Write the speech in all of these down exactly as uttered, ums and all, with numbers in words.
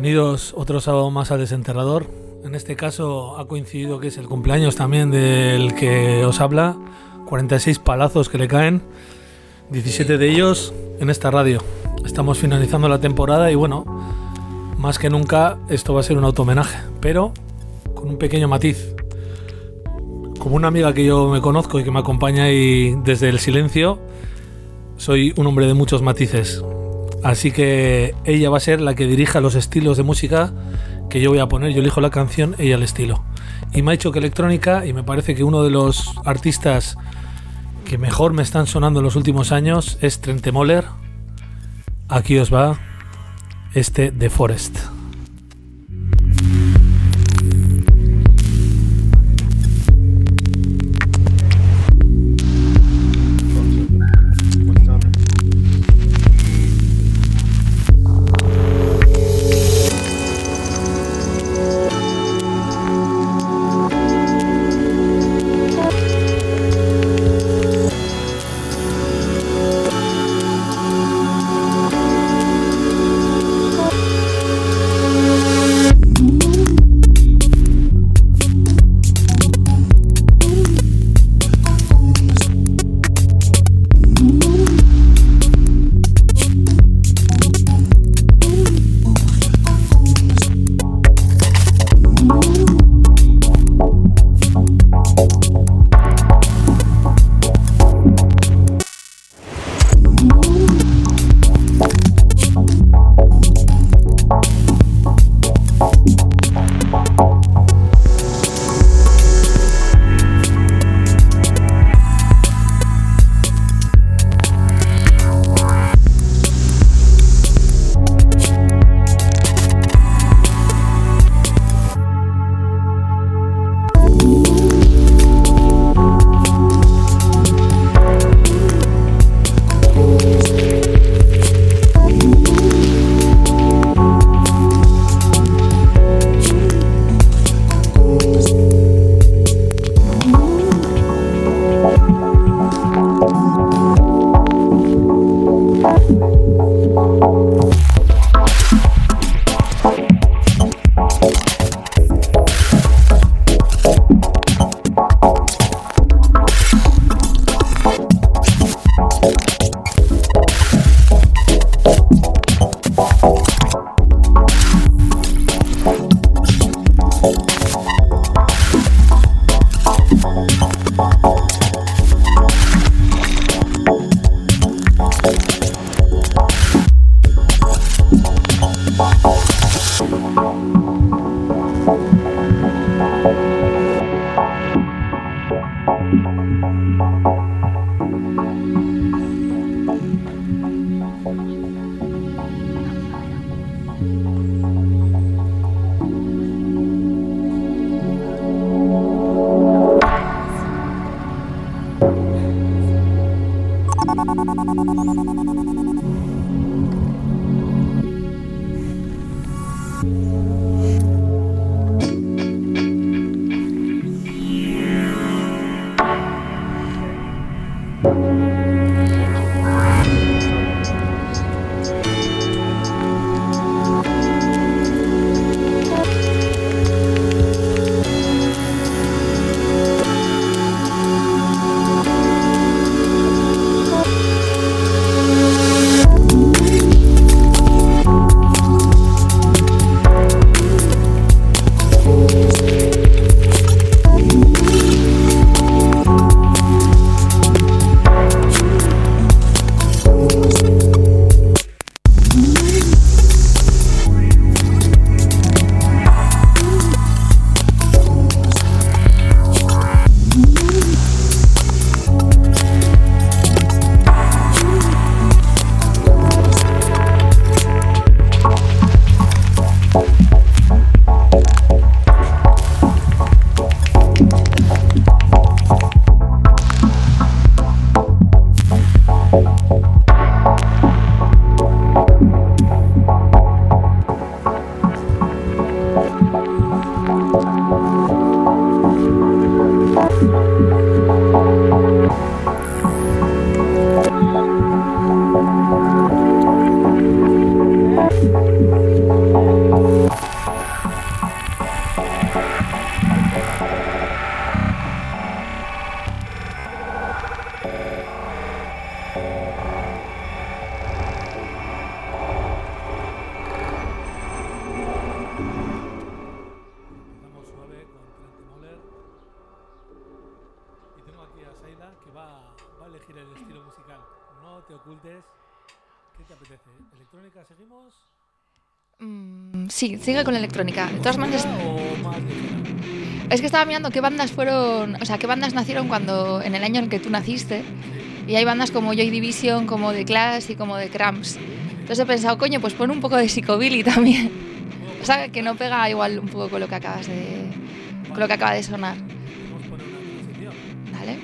Bienvenidos otro sábado más al Desenterrador. En este caso ha coincidido que es el cumpleaños también del que os habla. cuarenta y seis palazos que le caen, diecisiete de ellos en esta radio. Estamos finalizando la temporada y bueno, más que nunca esto va a ser un auto-homenaje, pero con un pequeño matiz. Como una amiga que yo me conozco y que me acompaña ahí desde el silencio, soy un hombre de muchos matices. Así que ella va a ser la que dirija los estilos de música que yo voy a poner. Yo elijo la canción, ella el estilo. Y me ha dicho que electrónica, y me parece que uno de los artistas que mejor me están sonando en los últimos años es Trentemøller. Aquí os va este The Forest. elegir el estilo musical. No te ocultes. ¿Qué te apetece? ¿Electrónica seguimos? Mm, sí, sigue con la electrónica. De todas maneras, ¿O más de... es que estaba mirando qué bandas fueron, o sea, qué bandas nacieron cuando en el año en el que tú naciste. Y hay bandas como Joy Division, como The Clash y como The Cramps. Entonces he pensado, coño, pues pon un poco de Psychobilly también. O sea, que no pega igual un poco con lo que acabas de, con lo que acaba de sonar. ¿Vale?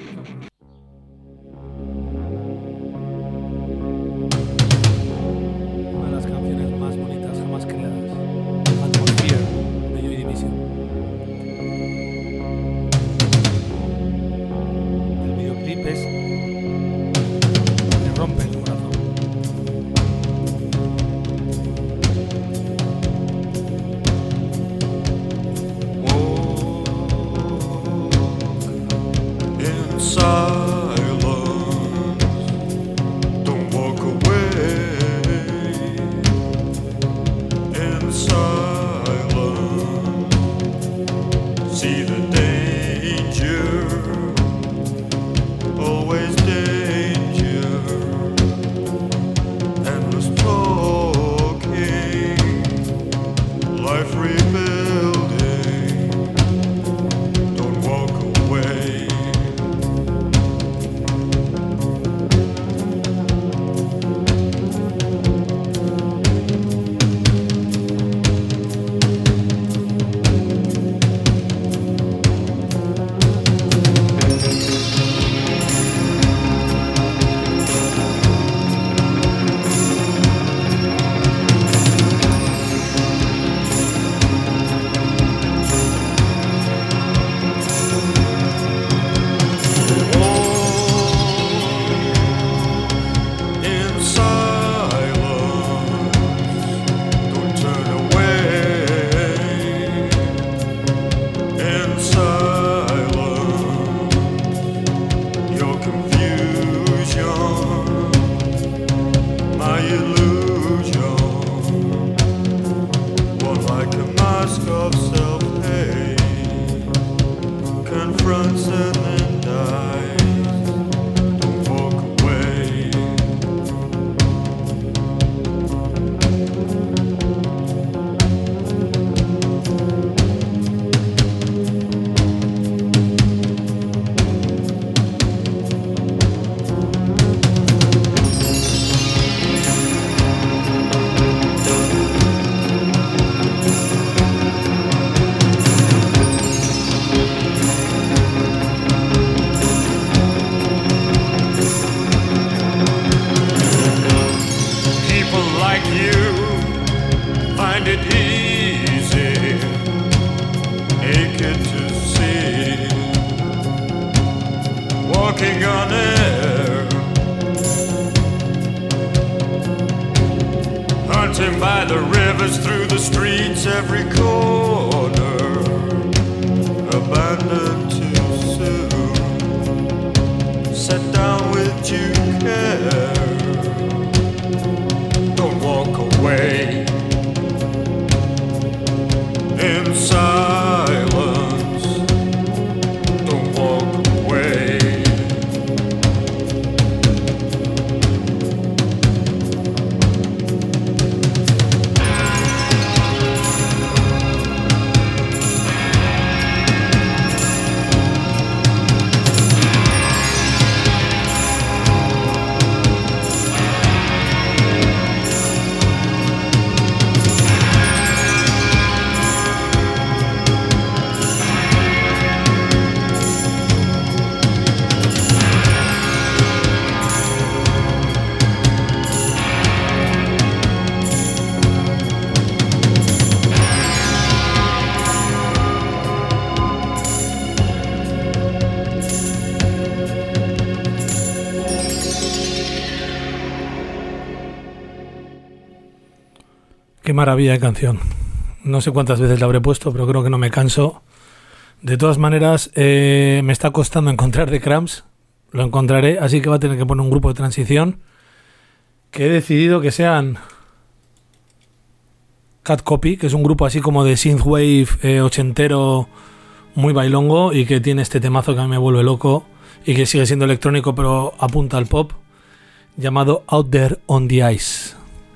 Una de las canciones más bonitas jamás creadas. Atmosphere, de Joy Division. El videoclip es... me rompe el corazón. Qué maravilla de canción. No sé cuántas veces la habré puesto, pero creo que no me canso. De todas maneras, eh, me está costando encontrar The Cramps. Lo encontraré, así que va a tener que poner un grupo de transición. Que he decidido que sean Cat Copy, que es un grupo así como de synthwave eh, ochentero, muy bailongo, y que tiene este temazo que a mí me vuelve loco y que sigue siendo electrónico pero apunta al pop, llamado Out There on the Ice.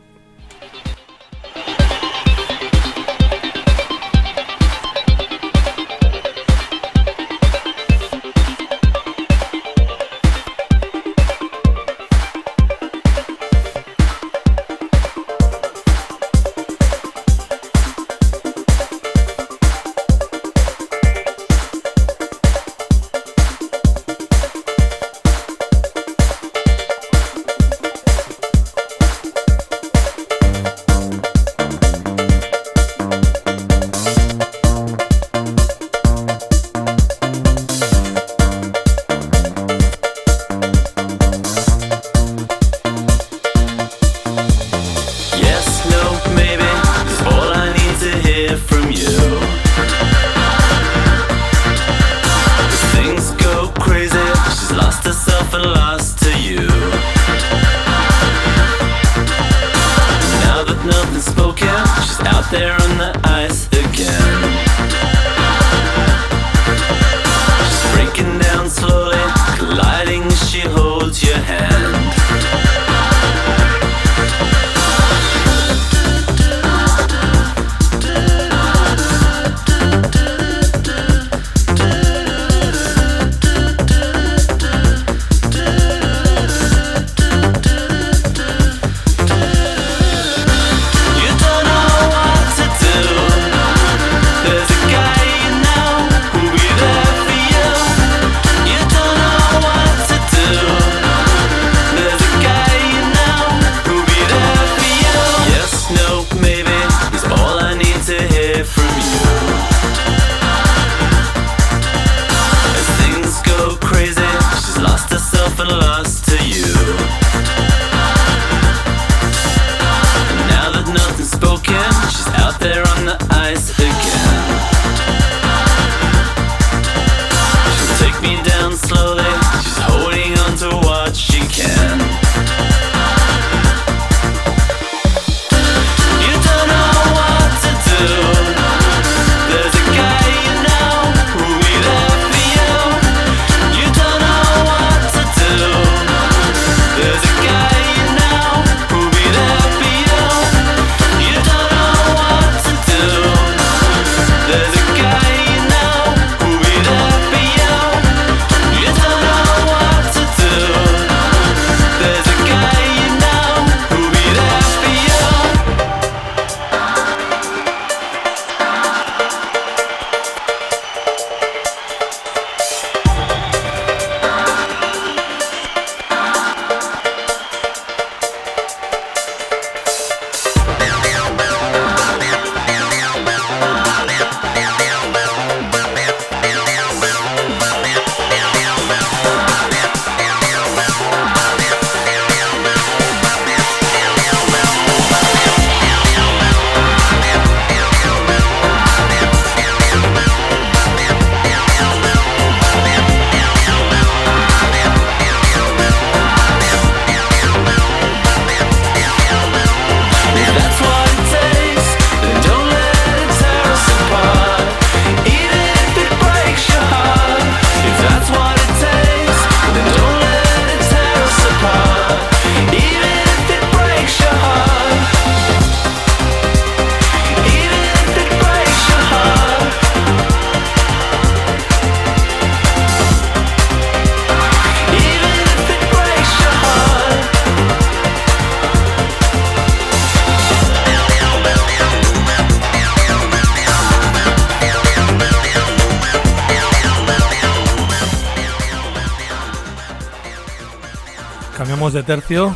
Cambiamos de tercio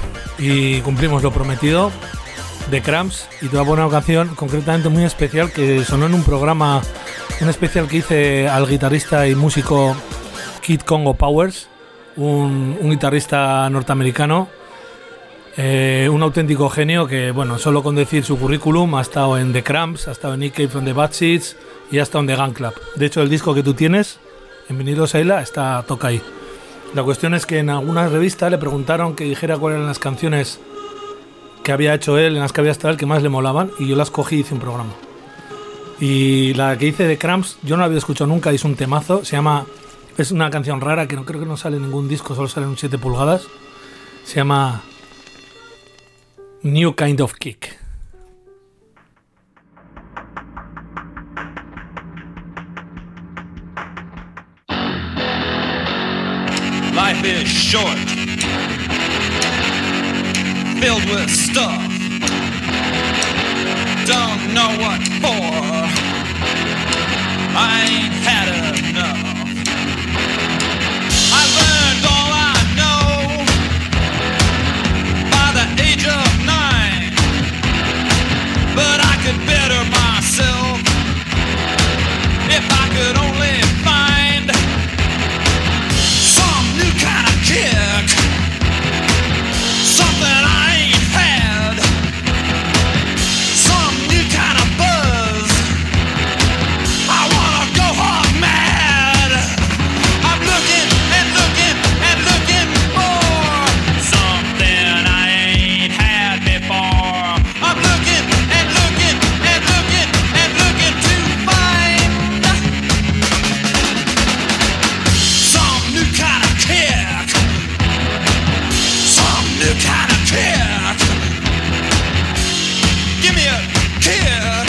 y cumplimos lo prometido. The Cramps, y te voy a poner una canción concretamente muy especial que sonó en un programa, un especial que hice al guitarrista y músico Kid Congo Powers, un, un guitarrista norteamericano, eh, un auténtico genio que, bueno, solo con decir su currículum, ha estado en The Cramps, ha estado en Nick Cave from the Bad Seeds y ha estado en The Gun Club. De hecho, el disco que tú tienes, en vinilo Saila, está, toca ahí. La cuestión es que en alguna revista le preguntaron que dijera cuáles eran las canciones que había hecho él, en las que había estado él, que más le molaban, y yo las cogí y hice un programa. Y la que hice de Cramps, yo no la había escuchado nunca, y es un temazo, se llama es una canción rara que no creo que no sale en ningún disco, solo sale en un siete pulgadas. Se llama New Kind of Kick. Life is short, filled with stuff, don't know what for, I ain't had enough. I learned all I know by the age of nine, but I could better myself if I could only find some new kind of kick, something I ain't had, some new kind of buzz. I wanna go hog mad. I'm looking and looking and looking for something I ain't had before. I'm looking and looking and looking and looking to find some new kind of kick, some new kind of kick. Give me a kick.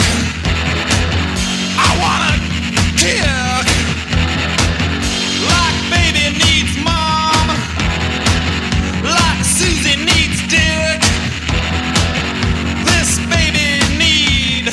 I want a kick. Like baby needs mom, like Susie needs dick. This baby need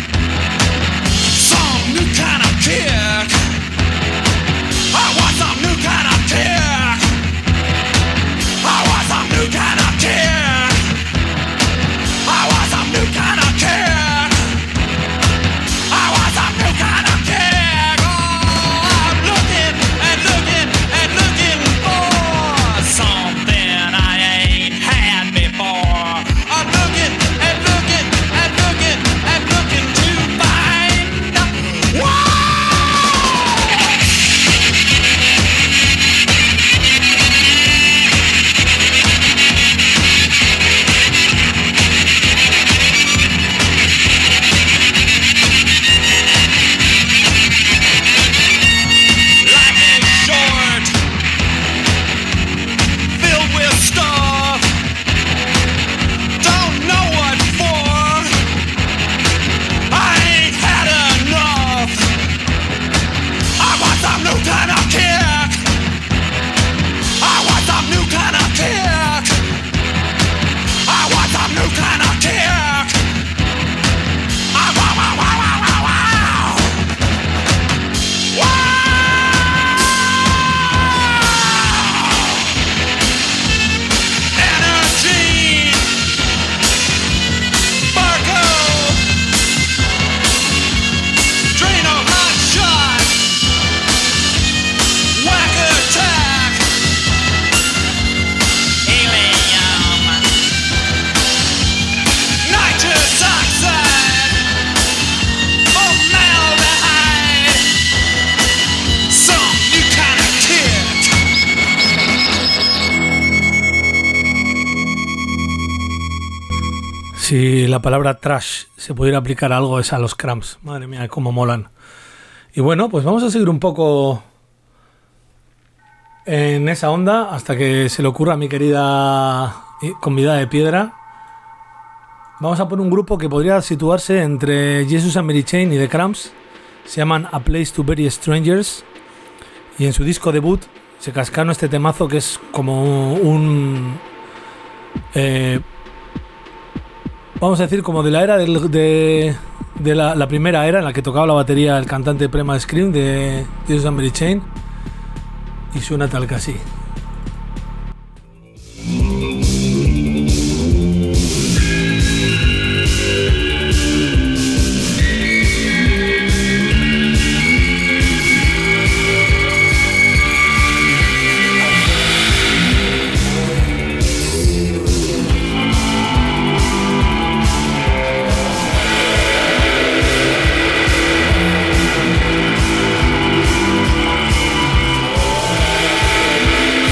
some new kind of kick. I want some new kind of kick. I want some new kind of kick. I want some new kind of kick. I want some new kind of kick. Oh, I'm looking and looking and looking for something I ain't had before. I'm looking and looking and looking and looking to find. Whoa! Life is short, filled with stuff, don't know what for. I ain't had enough. I want some new kind of kick. I want some new kind of kick. I want some new kind of kick. I wow wow wow wow wow wow. Wow! Energy, Barco, Drano hot shot, whack attack, helium, nitrous oxide, formaldehyde, some new kind of kick. Si la palabra trash se pudiera aplicar a algo es a los Cramps. Madre mía, cómo molan. Y bueno, pues vamos a seguir un poco en esa onda hasta que se le ocurra a mi querida convidada de piedra. Vamos a poner un grupo que podría situarse entre Jesus and Mary Chain y The Cramps. Se llaman A Place to Bury Strangers. Y en su disco debut se cascaron este temazo que es como un... Eh, vamos a decir como de la era del, de, de la, la primera era en la que tocaba la batería el cantante Prema Scream de Jesus and Mary Chain. Y suena tal que así. I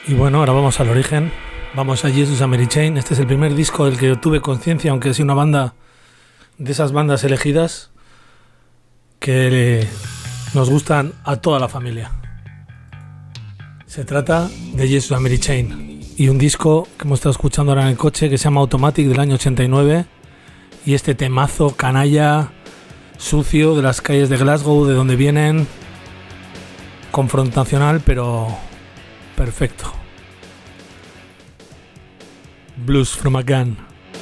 Y bueno, ahora vamos al origen. Vamos a Jesus and Mary Chain. Este es el primer disco del que tuve conciencia, aunque es una banda de esas bandas elegidas que nos gustan a toda la familia. Se trata de Jesus and Mary Chain y un disco que hemos estado escuchando ahora en el coche que se llama Automatic del año ochenta y nueve, y este temazo canalla, sucio, de las calles de Glasgow, de donde vienen, confrontacional pero perfecto. Blues from a Gun.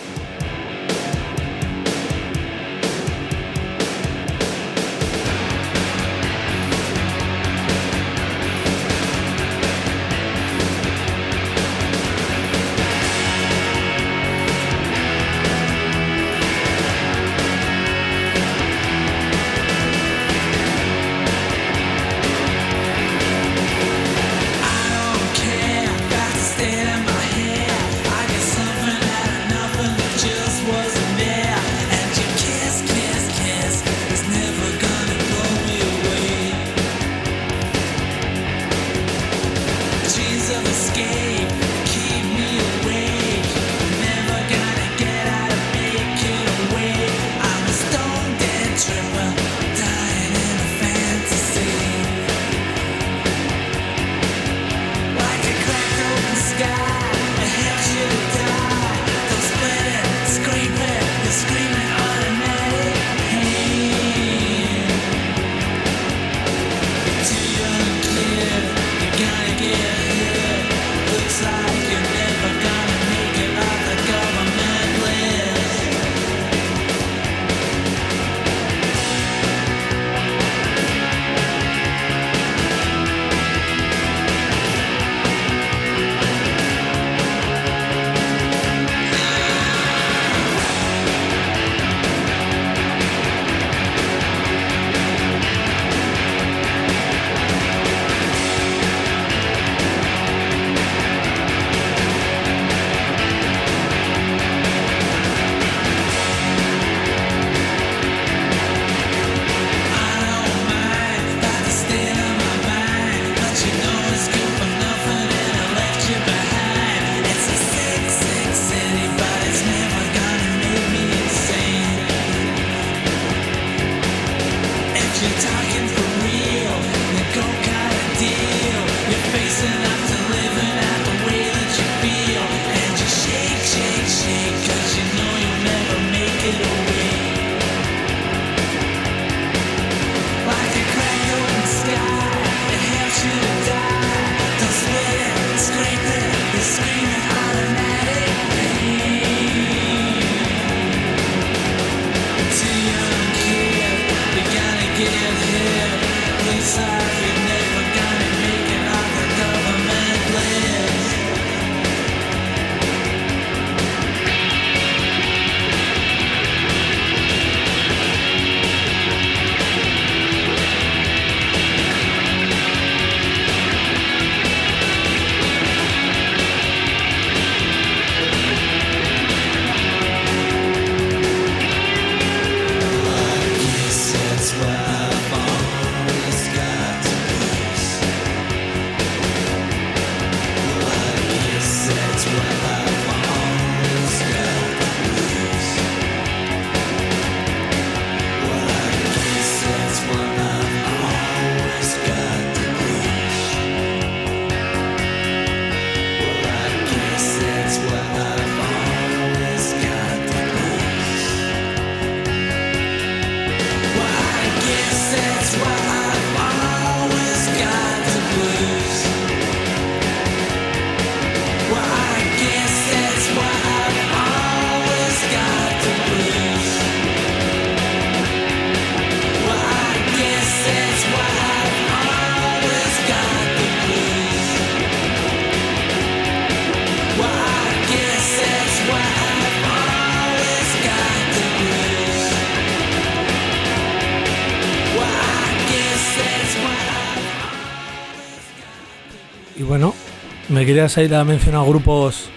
Y bueno, me querías ir a mencionar grupos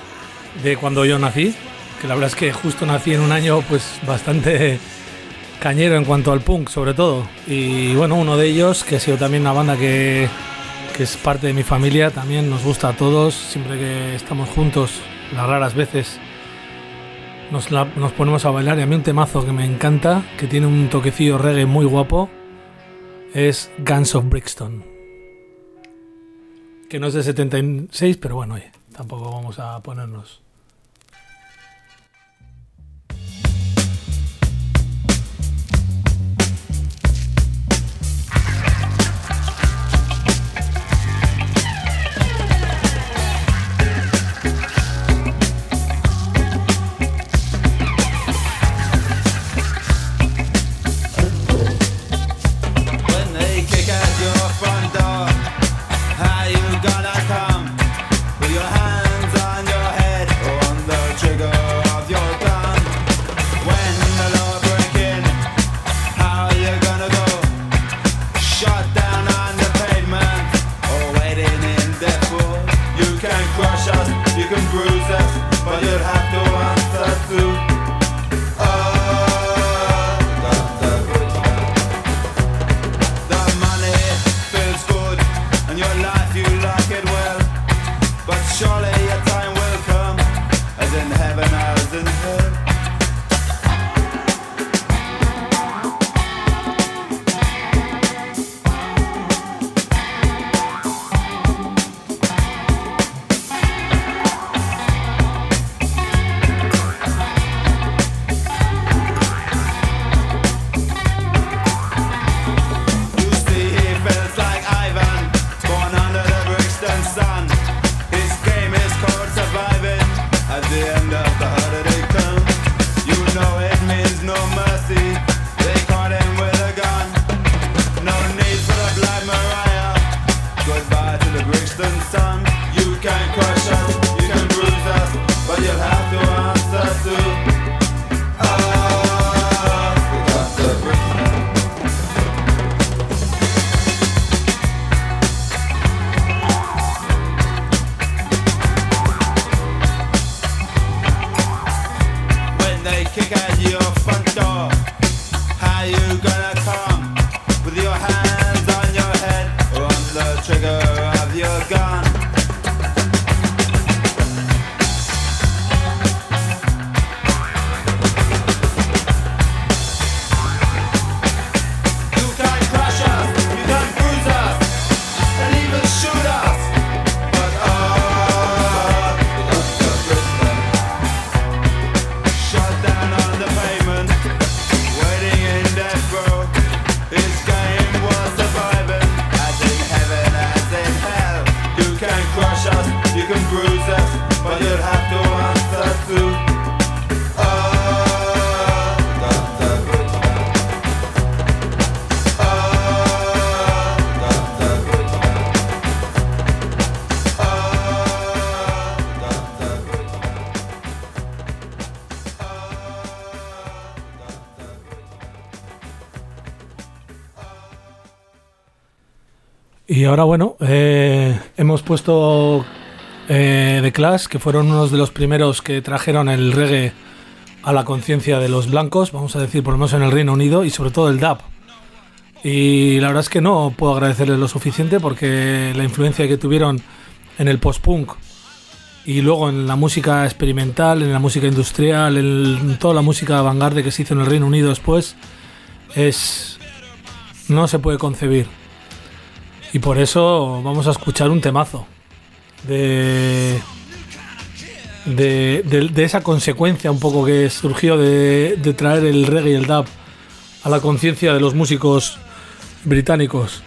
de cuando yo nací, que la verdad es que justo nací en un año pues bastante cañero en cuanto al punk sobre todo. Y bueno, uno de ellos, que ha sido también una banda que que es parte de mi familia, también nos gusta a todos, siempre que estamos juntos, las raras veces nos, la, nos ponemos a bailar. Y a mí un temazo que me encanta, que tiene un toquecillo reggae muy guapo, es Guns of Brixton, que no es de setenta y seis, pero bueno, oye, tampoco vamos a ponernos. Y ahora, bueno, eh, hemos puesto eh, The Clash, que fueron unos de los primeros que trajeron el reggae a la conciencia de los blancos, vamos a decir, por lo menos en el Reino Unido, y sobre todo el dub. Y la verdad es que no puedo agradecerles lo suficiente, porque la influencia que tuvieron en el post-punk y luego en la música experimental, en la música industrial, en toda la música avant-garde que se hizo en el Reino Unido después, es no se puede concebir. Y por eso vamos a escuchar un temazo de, de, de, de esa consecuencia un poco que surgió de, de traer el reggae y el dub a la conciencia de los músicos británicos.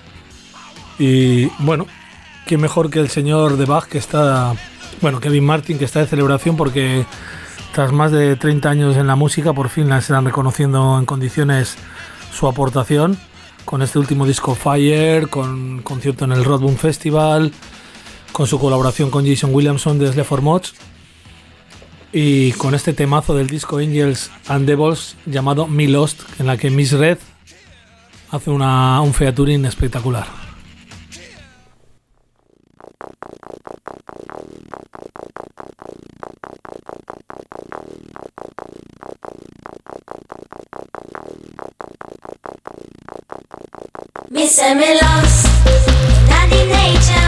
Y bueno, qué mejor que el señor de Bach, que está, bueno, Kevin Martin, que está de celebración porque tras más de treinta años en la música por fin la están reconociendo en condiciones su aportación, con este último disco Fire, con concierto en el Roadburn Festival, con su colaboración con Jason Williamson de Sleaford Mods, y con este temazo del disco Angels and Devils llamado Me Lost, en la que Miss Red hace una, un featuring espectacular. Me say me lost, not in nature.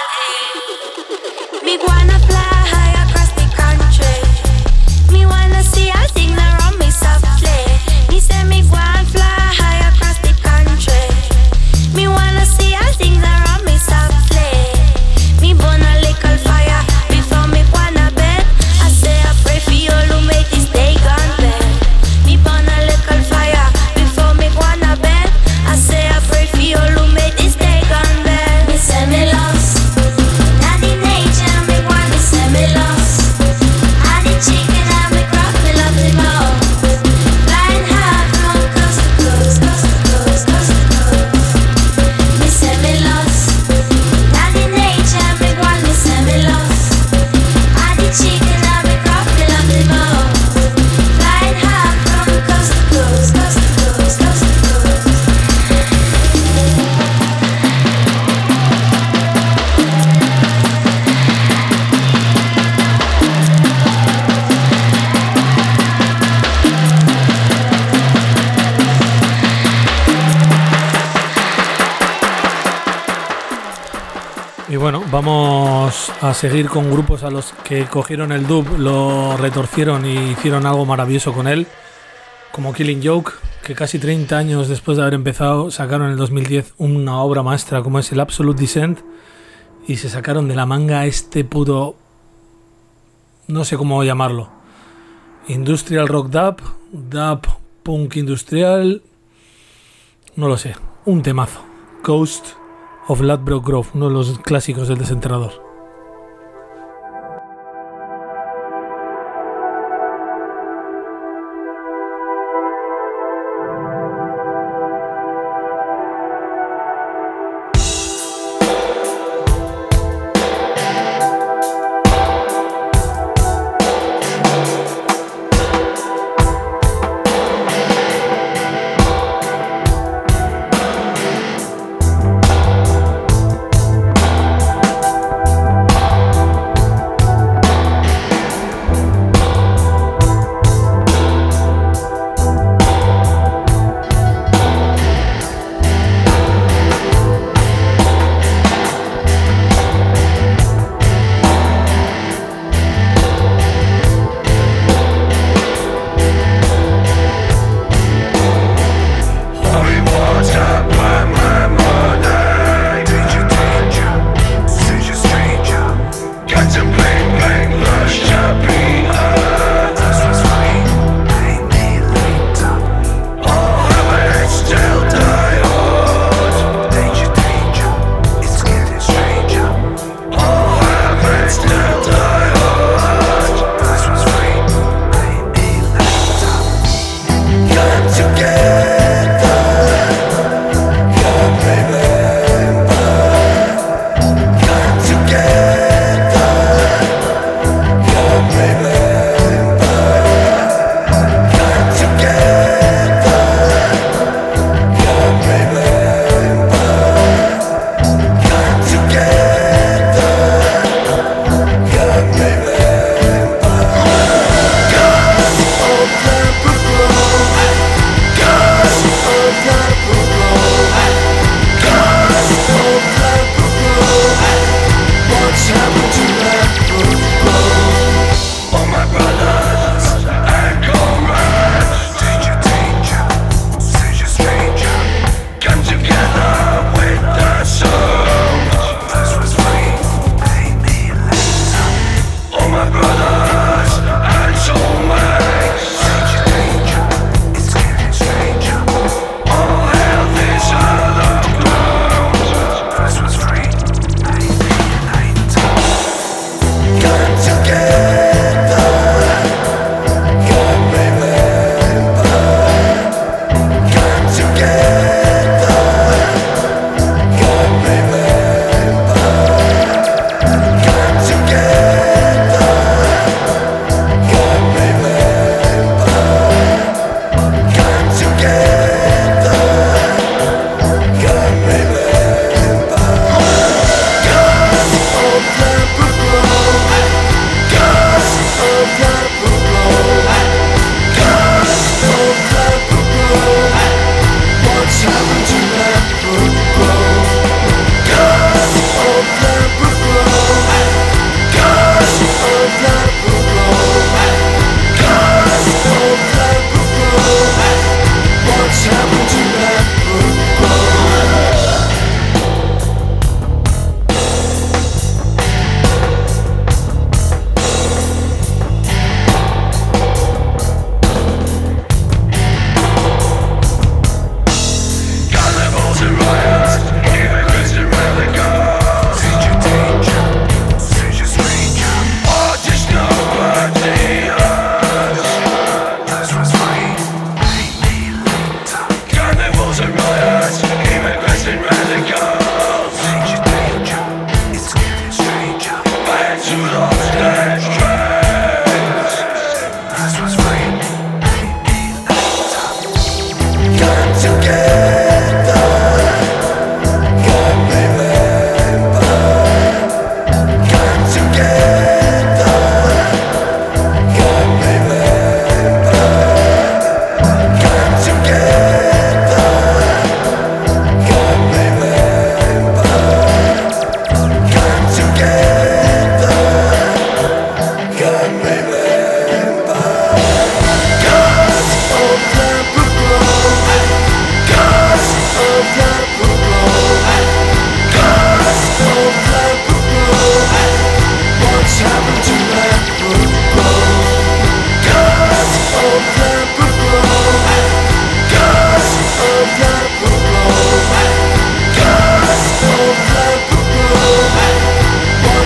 Me wanna fly high across the country. Me wanna see all things around me softly. Me say me wanna fly high across the country. Me wanna see all things around me softly. Me burn a little fire before me wanna bed. I say I pray for you to make this day gone bad. Me burn a little fire before me wanna bed. I say I pray for you to make this day gone bad. Me say me lost. Now the nature me want me say me lost. I the chicken and me crop me love the most. Flying high from coast to coast, coast to coast, coast to coast. Me say me lost. Now the nature me want me say me lost. I the chicken and me crop me love the most. Flying high from coast to coast, coast to coast, coast to coast. Y bueno, vamos a seguir con grupos a los que cogieron el dub, lo retorcieron y hicieron algo maravilloso con él, como Killing Joke, que casi treinta años después de haber empezado sacaron en el dos mil diez una obra maestra como es el Absolute Descent, y se sacaron de la manga este puto, no sé cómo llamarlo, Industrial Rock Dub, Dub Punk Industrial, no lo sé, un temazo, Ghost of Ladbroke Grove, uno de los clásicos del Desenterrador. Thank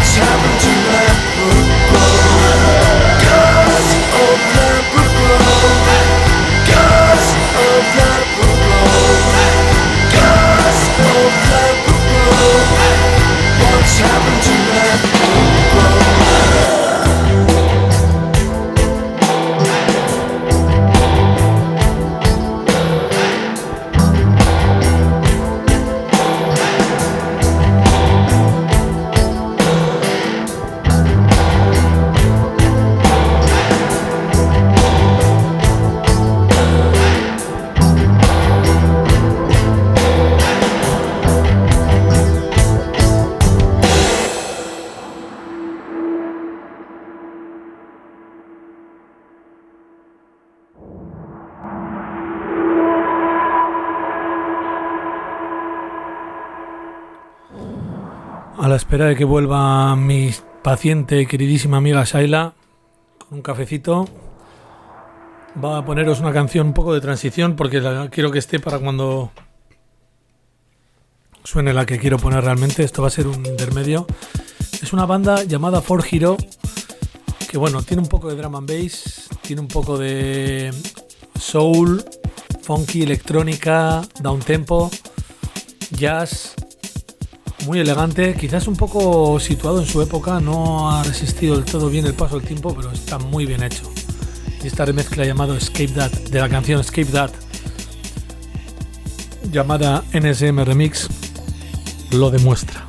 A la espera de que vuelva mi paciente y queridísima amiga Shaila con un cafecito, va a poneros una canción un poco de transición porque la quiero que esté para cuando suene la que quiero poner realmente. Esto va a ser un intermedio. Es una banda llamada Four Hero que, bueno, tiene un poco de drum and bass, tiene un poco de soul, funky, electrónica, downtempo, jazz. Muy elegante, quizás un poco situado en su época, no ha resistido del todo bien el paso del tiempo, pero está muy bien hecho. Y esta remezcla llamada Escape That, de la canción Escape That, llamada N S M Remix, lo demuestra.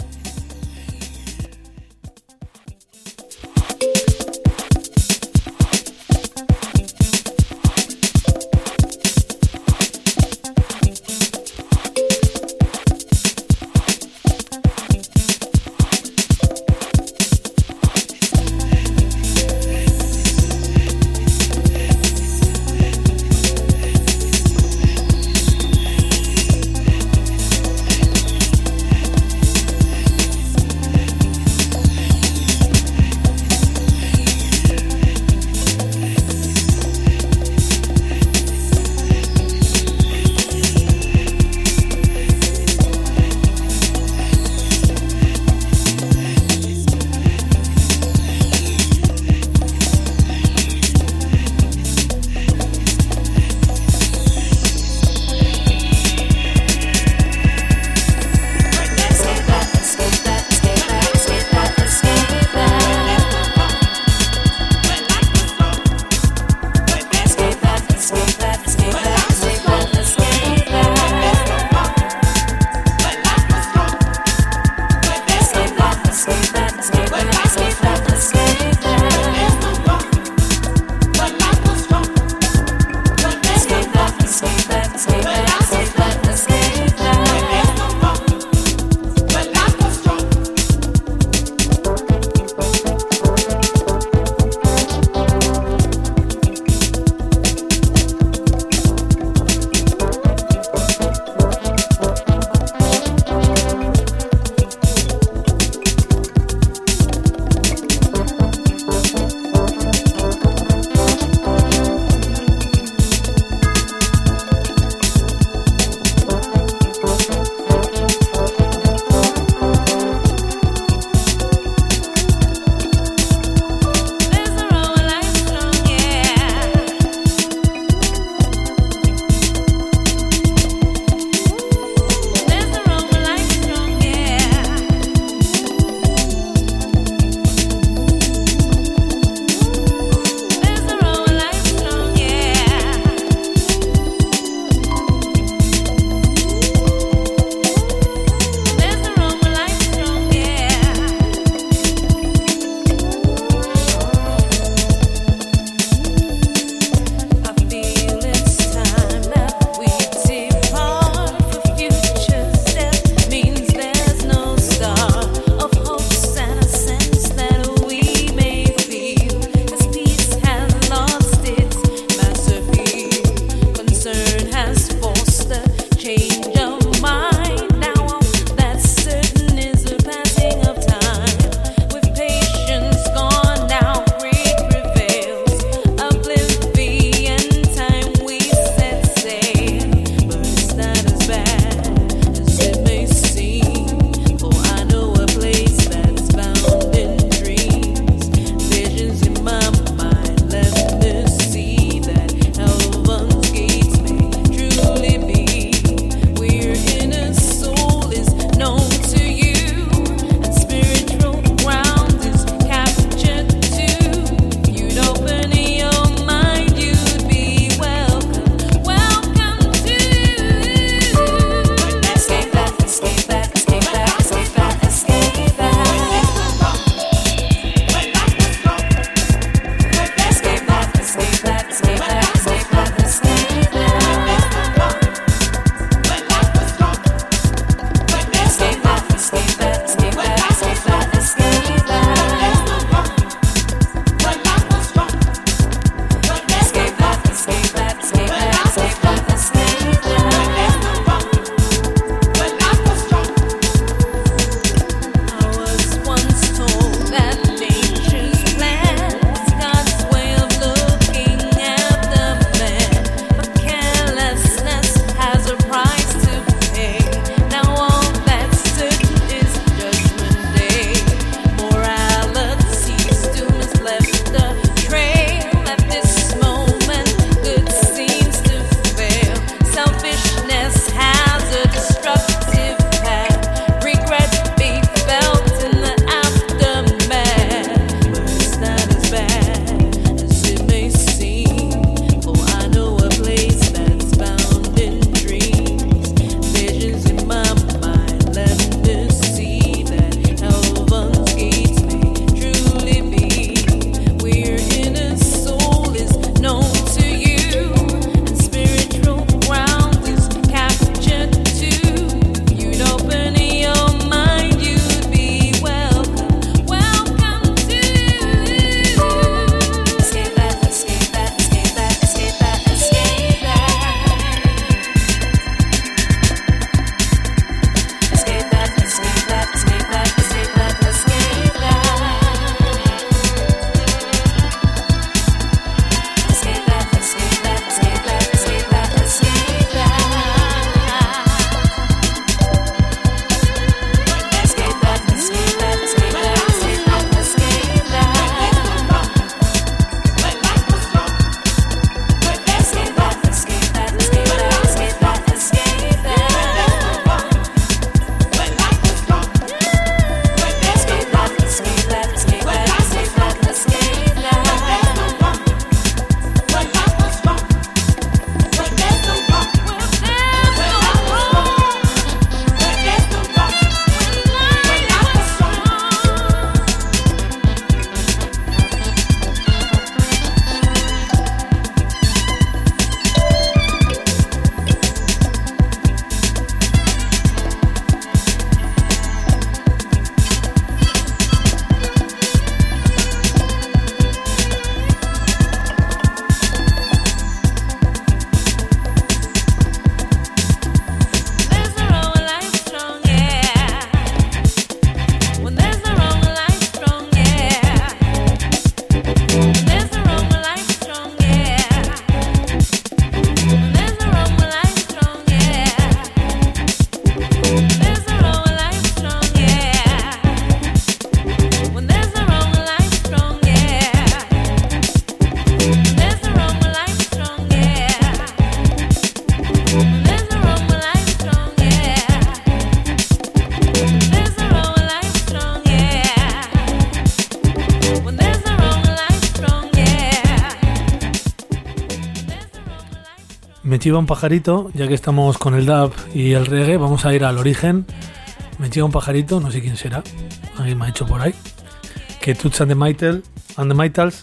chiva un pajarito, ya que estamos con el dub y el reggae, vamos a ir al origen. Me chiva un pajarito, no sé quién será, alguien me ha dicho por ahí, que Toots and the Maytals, and the Maytals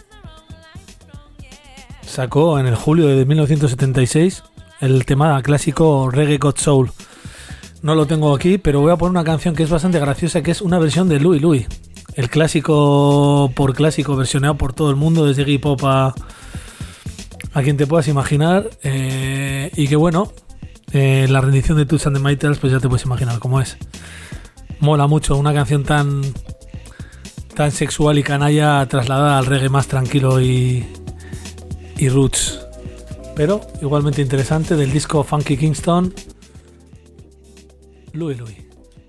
sacó en el julio de mil novecientos setenta y seis el tema clásico Reggae Got Soul. No lo tengo aquí, pero voy a poner una canción que es bastante graciosa, que es una versión de Louie Louie, el clásico por clásico versionado por todo el mundo, desde Iggy Pop a, a quien te puedas imaginar, eh, y que bueno, eh, la rendición de Toots and the Maytals, pues ya te puedes imaginar cómo es. Mola mucho, una canción tan tan sexual y canalla trasladada al reggae más tranquilo y, y roots, pero igualmente interesante, del disco Funky Kingston, Louie Louie.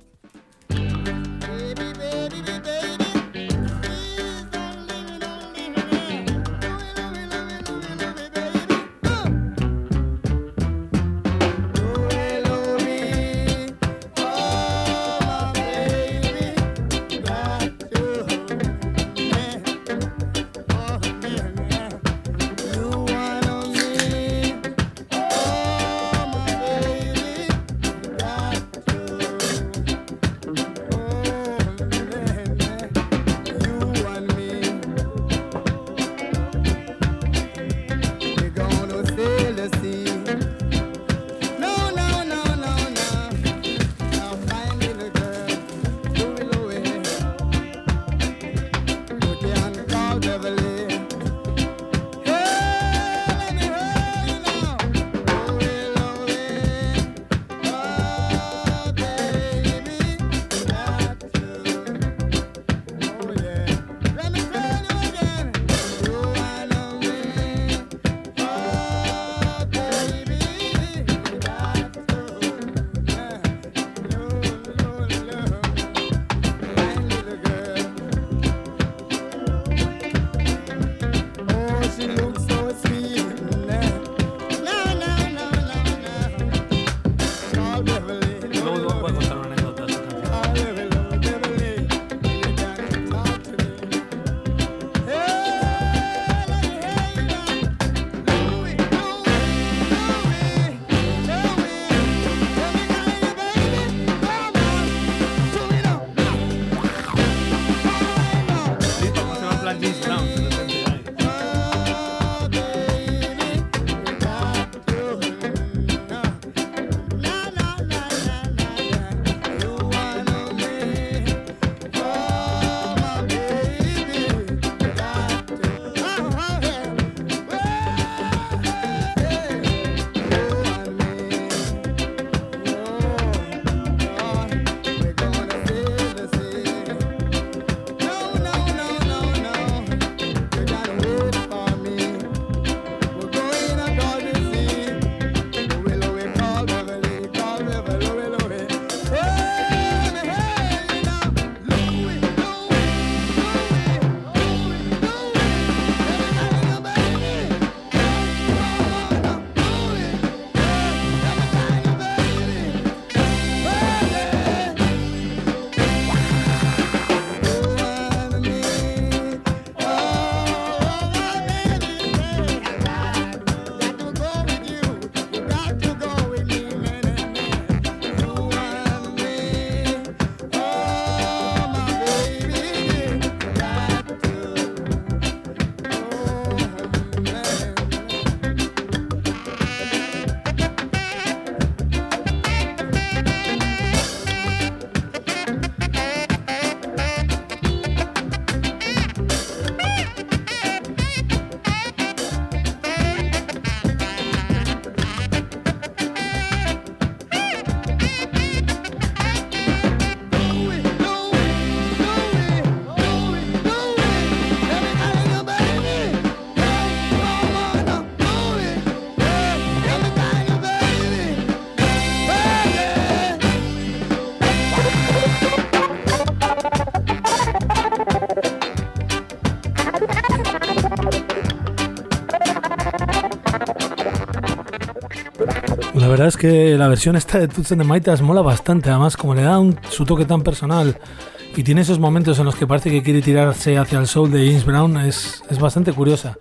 La verdad es que la versión esta de Toots and the Maytals mola bastante, además como le da un, su toque tan personal y tiene esos momentos en los que parece que quiere tirarse hacia el soul de James Brown, es, es bastante curiosa.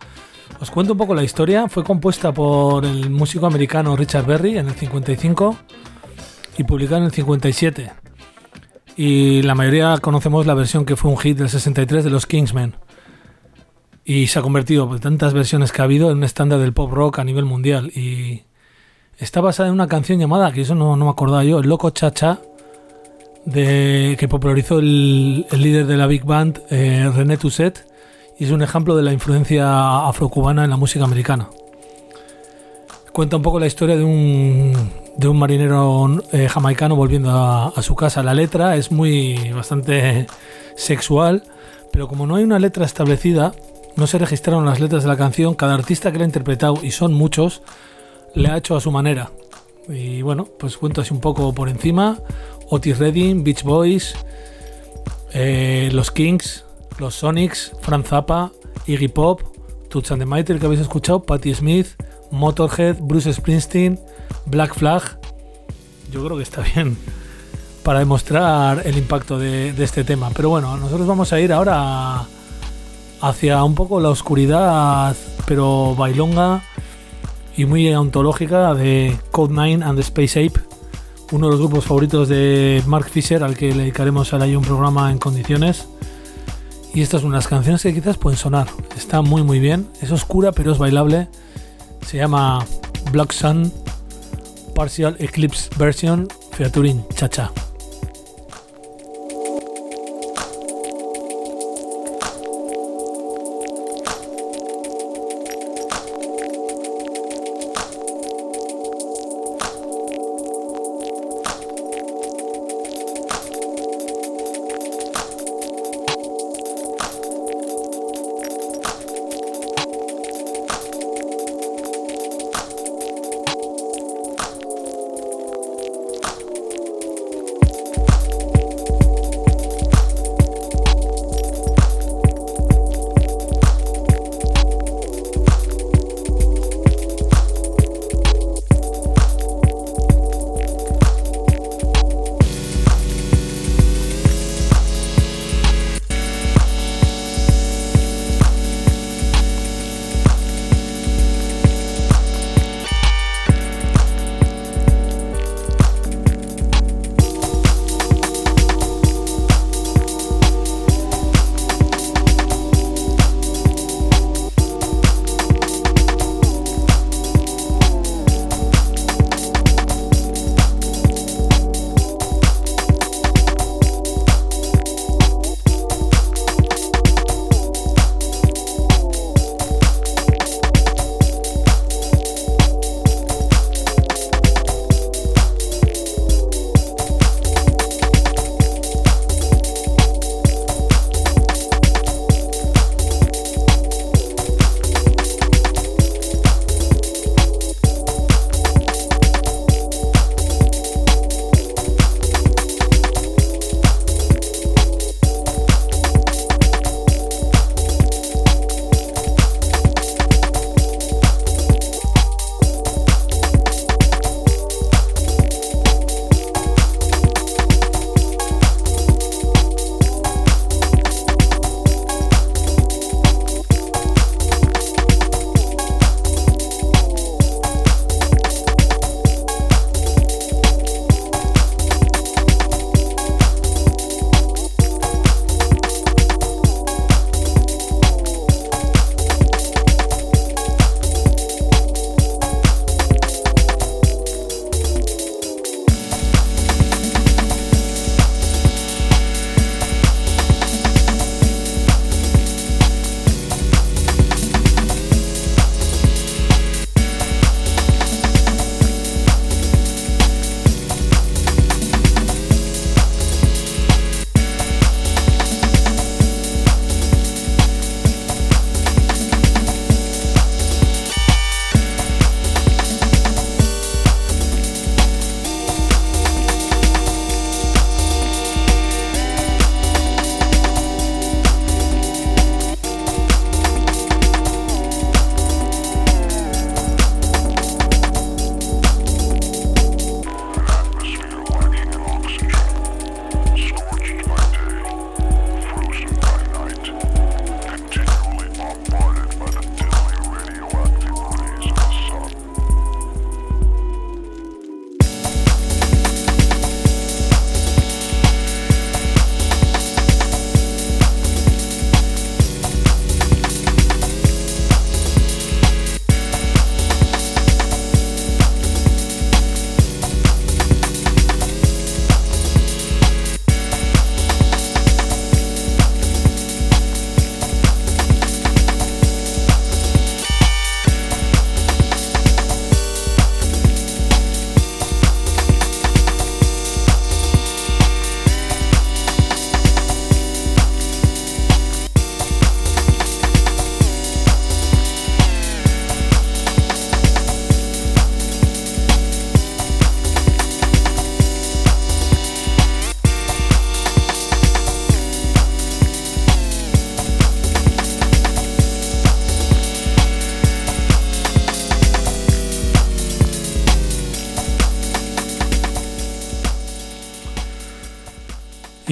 Os cuento un poco la historia. Fue compuesta por el músico americano Richard Berry en el cincuenta y cinco y publicada en el cincuenta y siete. Y la mayoría conocemos la versión que fue un hit del sesenta y tres de los Kingsmen. Y se ha convertido, por tantas versiones que ha habido, en un estándar del pop rock a nivel mundial. Y está basada en una canción llamada, que eso no, no me acordaba yo, El Loco Cha Cha, de, que popularizó el, el líder de la Big Band, eh, René Toussaint, y es un ejemplo de la influencia afrocubana en la música americana. Cuenta un poco la historia de un, de un marinero eh, jamaicano volviendo a, a su casa. La letra es muy bastante sexual, pero como no hay una letra establecida, no se registraron las letras de la canción. Cada artista que la ha interpretado, y son muchos, le ha hecho a su manera. Y bueno, pues cuento así un poco por encima. Otis Redding, Beach Boys, eh, los Kings, los Sonics, Frank Zappa, Iggy Pop, Toots and the Maytals, que habéis escuchado, Patti Smith, Motorhead, Bruce Springsteen, Black Flag. Yo creo que está bien para demostrar el impacto de, de este tema. Pero bueno, nosotros vamos a ir ahora hacia un poco la oscuridad, pero bailonga y muy ontológica, de Code nine and the Space Ape, uno de los grupos favoritos de Mark Fisher, al que le dedicaremos ahora un programa en condiciones. Y estas son unas canciones que quizás pueden sonar. Está muy muy bien, es oscura pero es bailable. Se llama Black Sun Partial Eclipse Version featuring Cha Cha.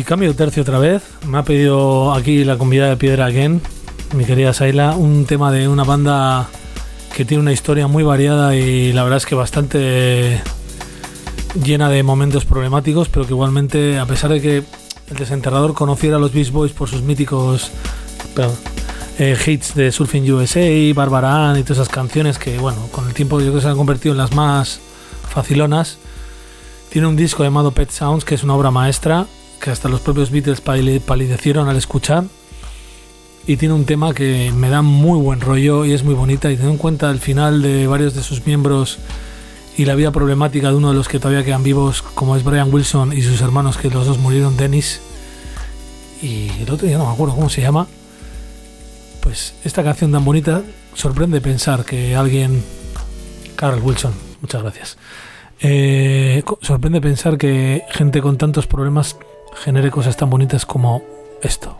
Y cambio de tercio otra vez. Me ha pedido aquí la convidada de piedra again, mi querida Saila, un tema de una banda que tiene una historia muy variada y la verdad es que bastante llena de momentos problemáticos, pero que igualmente, a pesar de que el Desenterrador conociera a los Beach Boys por sus míticos perdón, eh, hits de Surfing U S A, Barbara Ann y todas esas canciones que, bueno, con el tiempo yo creo que se han convertido en las más facilonas, tiene un disco llamado Pet Sounds, que es una obra maestra que hasta los propios Beatles palidecieron al escuchar, y tiene un tema que me da muy buen rollo y es muy bonita, y teniendo en cuenta el final de varios de sus miembros y la vida problemática de uno de los que todavía quedan vivos, como es Brian Wilson, y sus hermanos, que los dos murieron, Dennis y el otro ya no me acuerdo cómo se llama, pues esta canción tan bonita sorprende pensar que alguien... Carl Wilson, muchas gracias. Eh, sorprende pensar que gente con tantos problemas genere cosas tan bonitas como esto.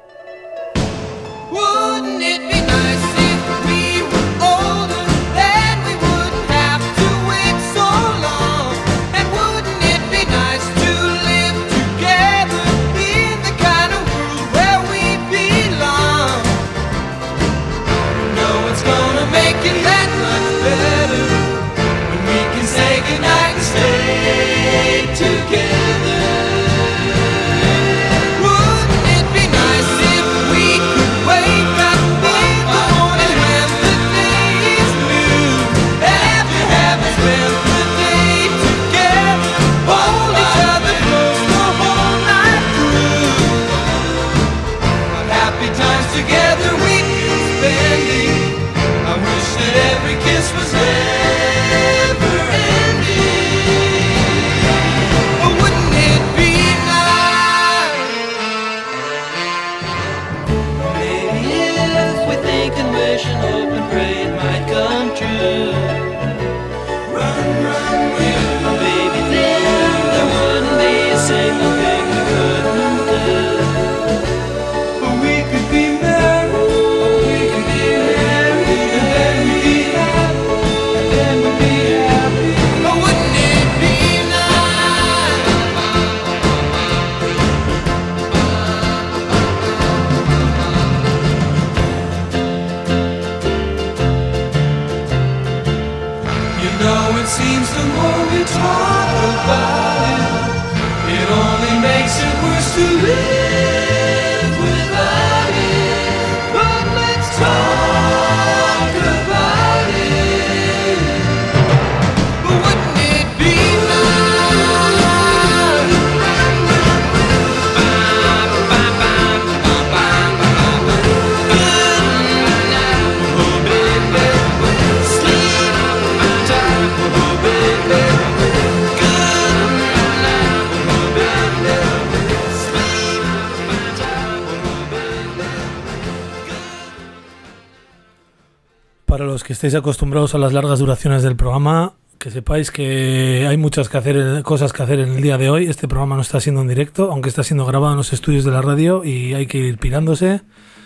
Para los que estéis acostumbrados a las largas duraciones del programa, que sepáis que hay muchas que hacer, cosas que hacer en el día de hoy. Este programa no está siendo en directo, aunque está siendo grabado en los estudios de la radio y hay que ir pirándose.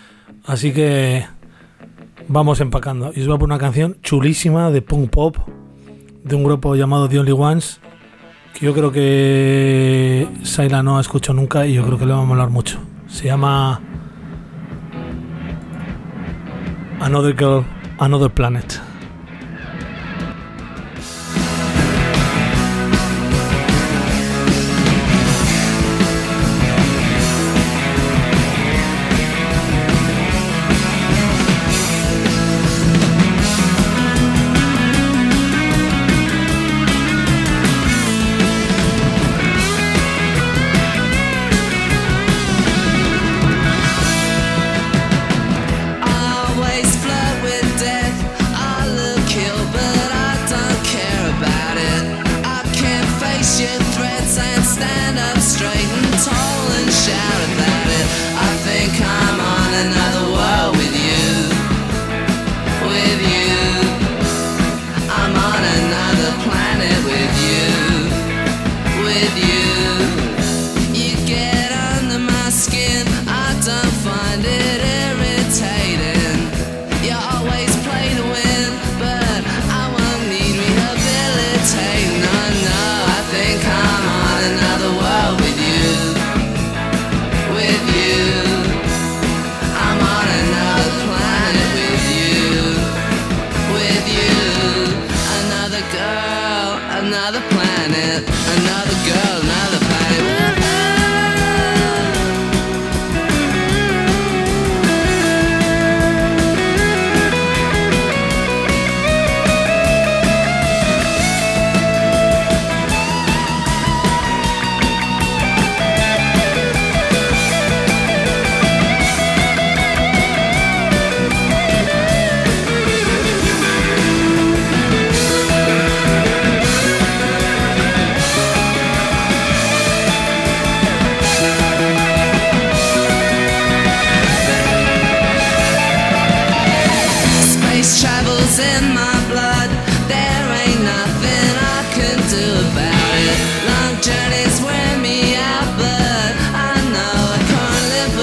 Así que vamos empacando. Y os voy a poner una canción chulísima de punk pop de un grupo llamado The Only Ones, que yo creo que Saila no ha escuchado nunca y yo creo que le va a molar mucho. Se llama Another Girl, Another Planet.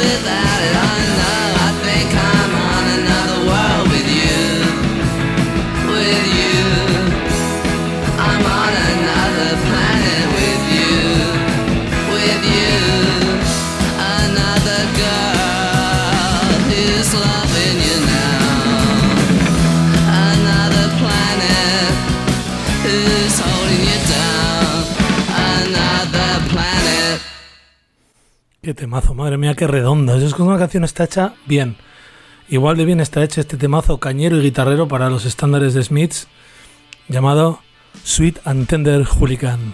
without it. I know, I think I'm on another world with you, with you. I'm on another planet with you, with you. Another girl who's loving you now. Another planet who's holding you down. Another planet. Qué temazo, madre mía, qué redonda. Es que una canción está hecha bien. Igual de bien está hecho este temazo cañero y guitarrero para los estándares de Smiths, llamado Sweet and Tender Hooligan.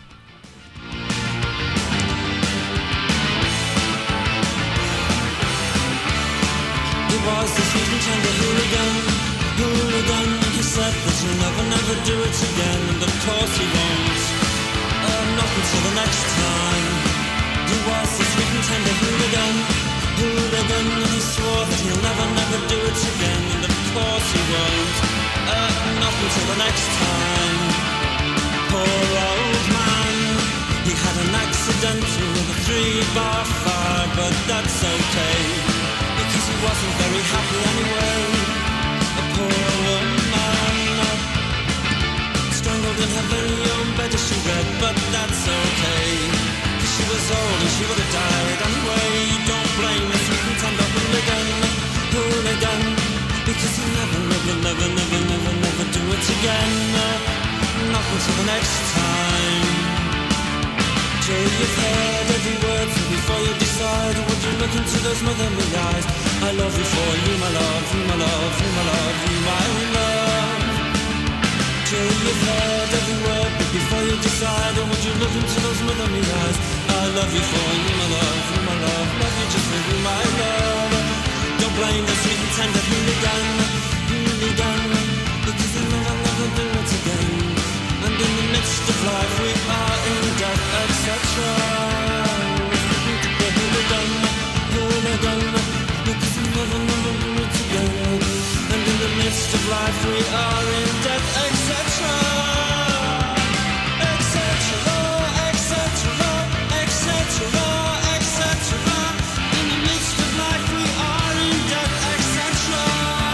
He was the sweet and tender hooligan, hooligan. He said that he'll never, never do it again, and of course he won't. Uh, not until the next time. He was the sweet and tender hooligan, hooligan. And he swore that he'll never, never do it again, and of course he won't. Uh, not until the next time. Poor old man, he had an accident with a three-bar fire, but that's okay, because he wasn't very happy anyway. A poor woman, strangled in her very own bed as she read, but that's okay, cause she was old and she would have died anyway. Don't blame the sweet and tender hooligan, hooligan, because he'll never, never, never, never, never, never do it again. Not until the next time. Till you've heard every word, so before you decide, would you look into those motherly eyes? I love you for you, my love, you, my love, you, my love, you, my love. Till you've heard every word, but before you decide, would you look into those motherly eyes? I love you for you, my love, you, my love, love you just for you, my love. Don't blame the sweet and tender hooligan, hooligan, because they'll never, never do it again. And in the midst of life we are in death, et cetera. Hooligan, hooligan, because we never, never meet again. And in the midst of life we are in death, et cetera. Et cetera, et cetera, et cetera, et cetera. In the midst of life we are in death, et cetera.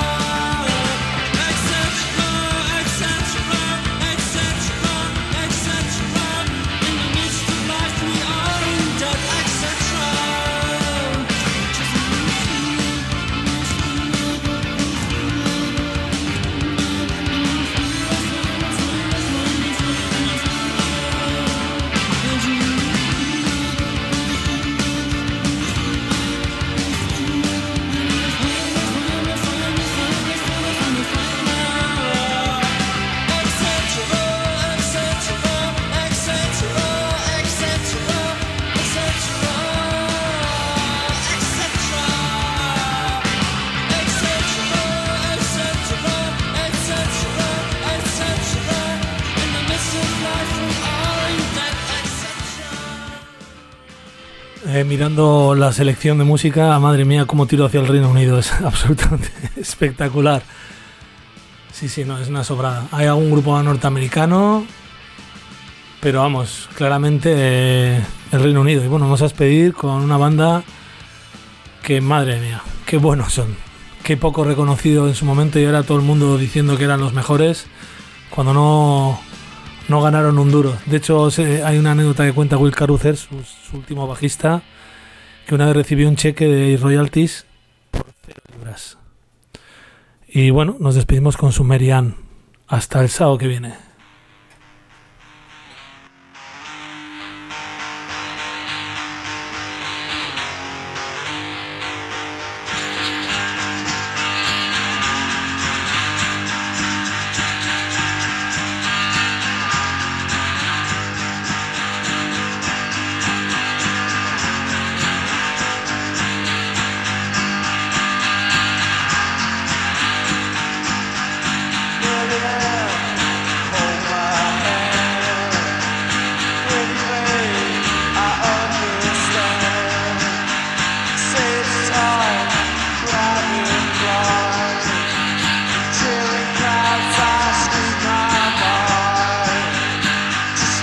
Eh, mirando la selección de música, madre mía, cómo tiro hacia el Reino Unido, es absolutamente espectacular. Sí, sí, no, es una sobrada. Hay algún grupo norteamericano, pero vamos, claramente eh, el Reino Unido. Y bueno, vamos a despedir con una banda que, madre mía, qué buenos son. Qué poco reconocido en su momento y ahora todo el mundo diciendo que eran los mejores, cuando no... no ganaron un duro. De hecho, hay una anécdota que cuenta Will Carruthers, su, su último bajista, que una vez recibió un cheque de royalties por cero libras. Y bueno, nos despedimos con Sumerian. Hasta el sábado que viene.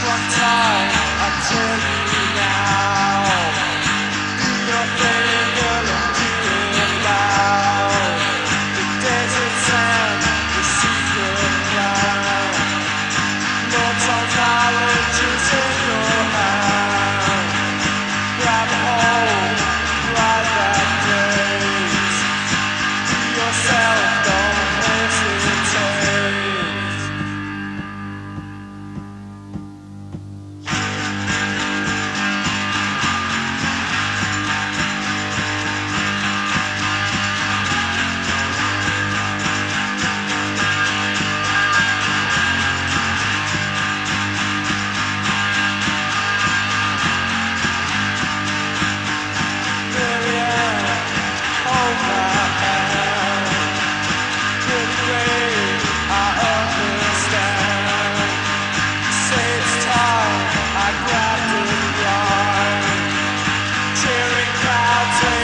Tell you now, do your thing.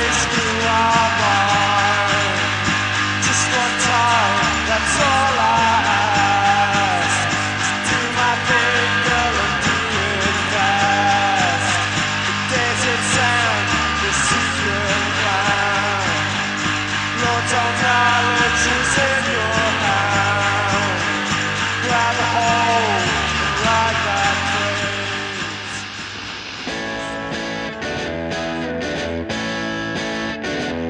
Grab a hold and ride that train.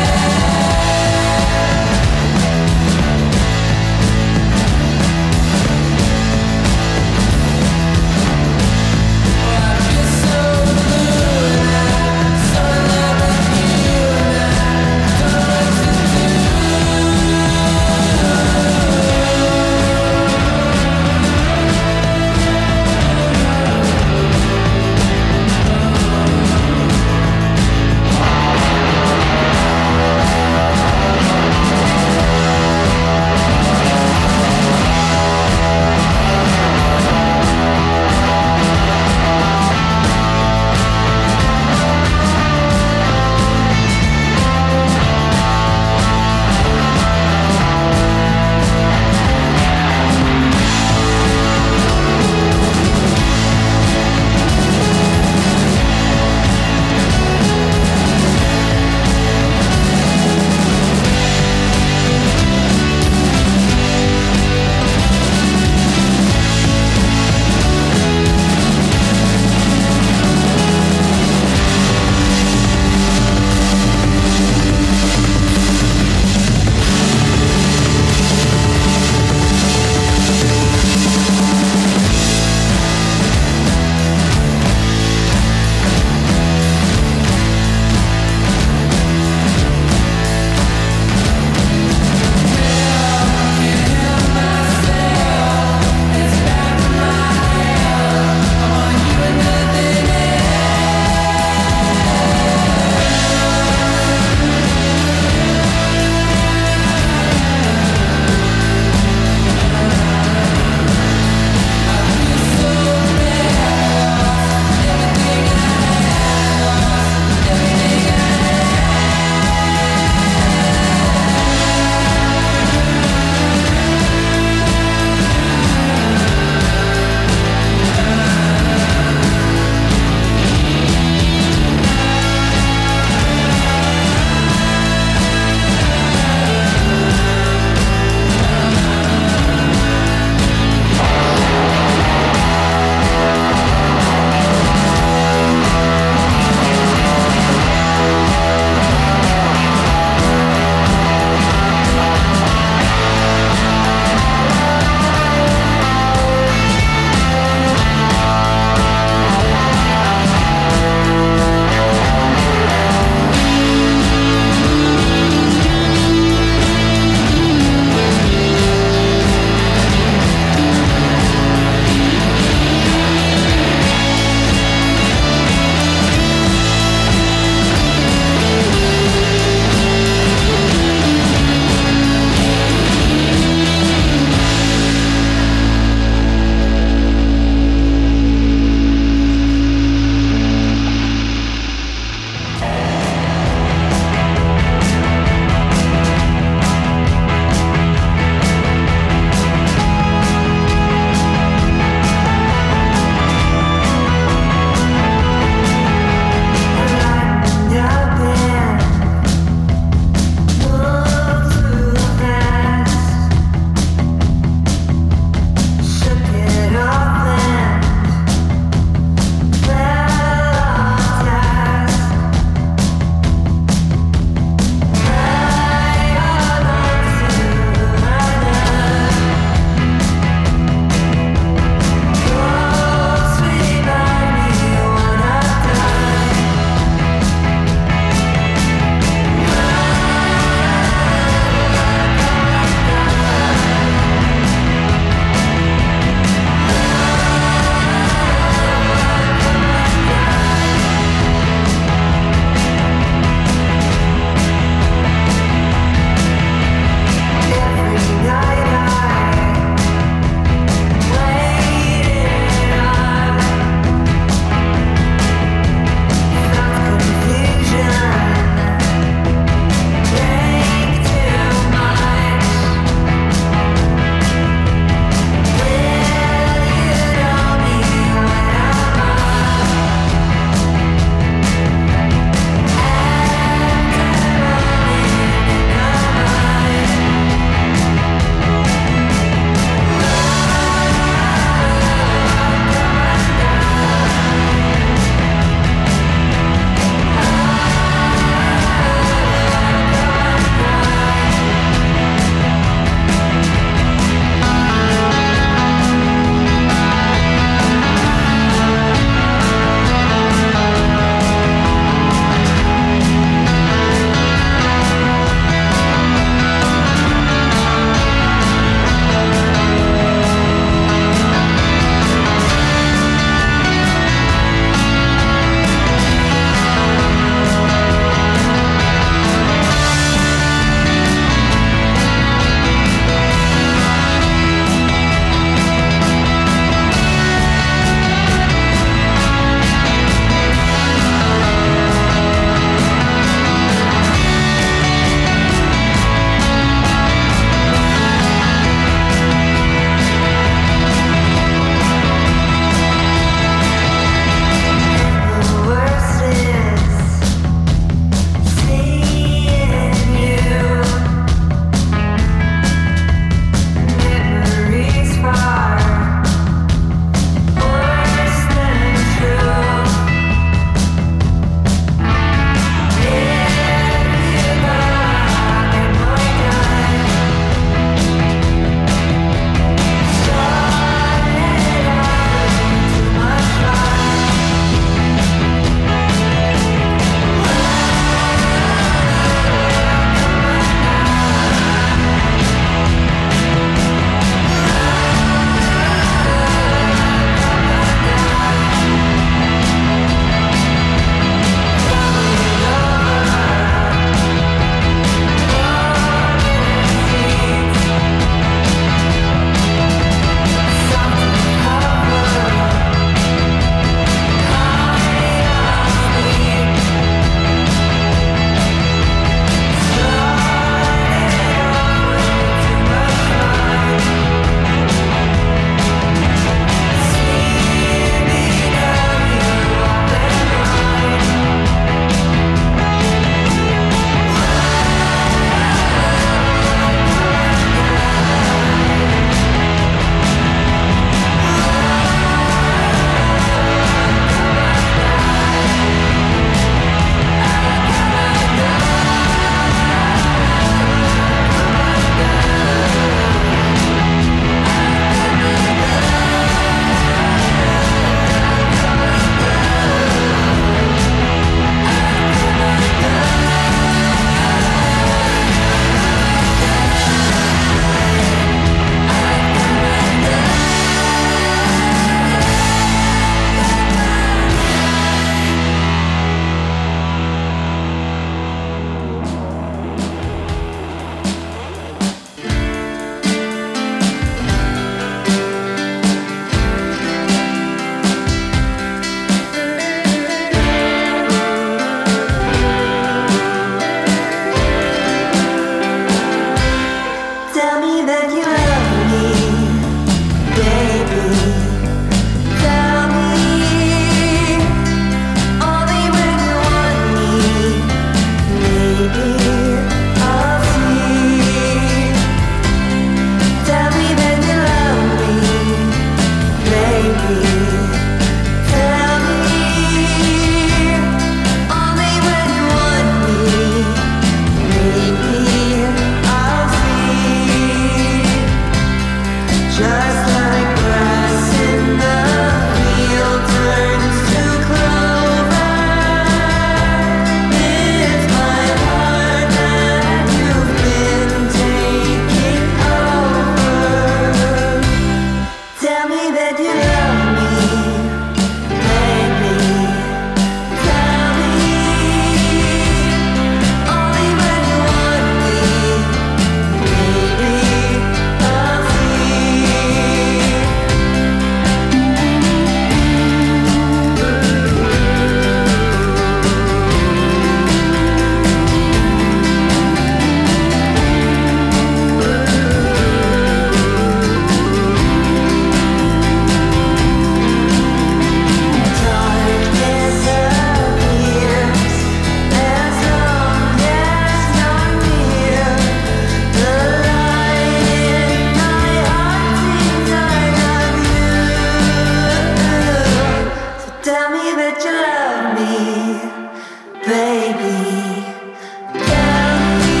tell me that you love me, baby. Tell me,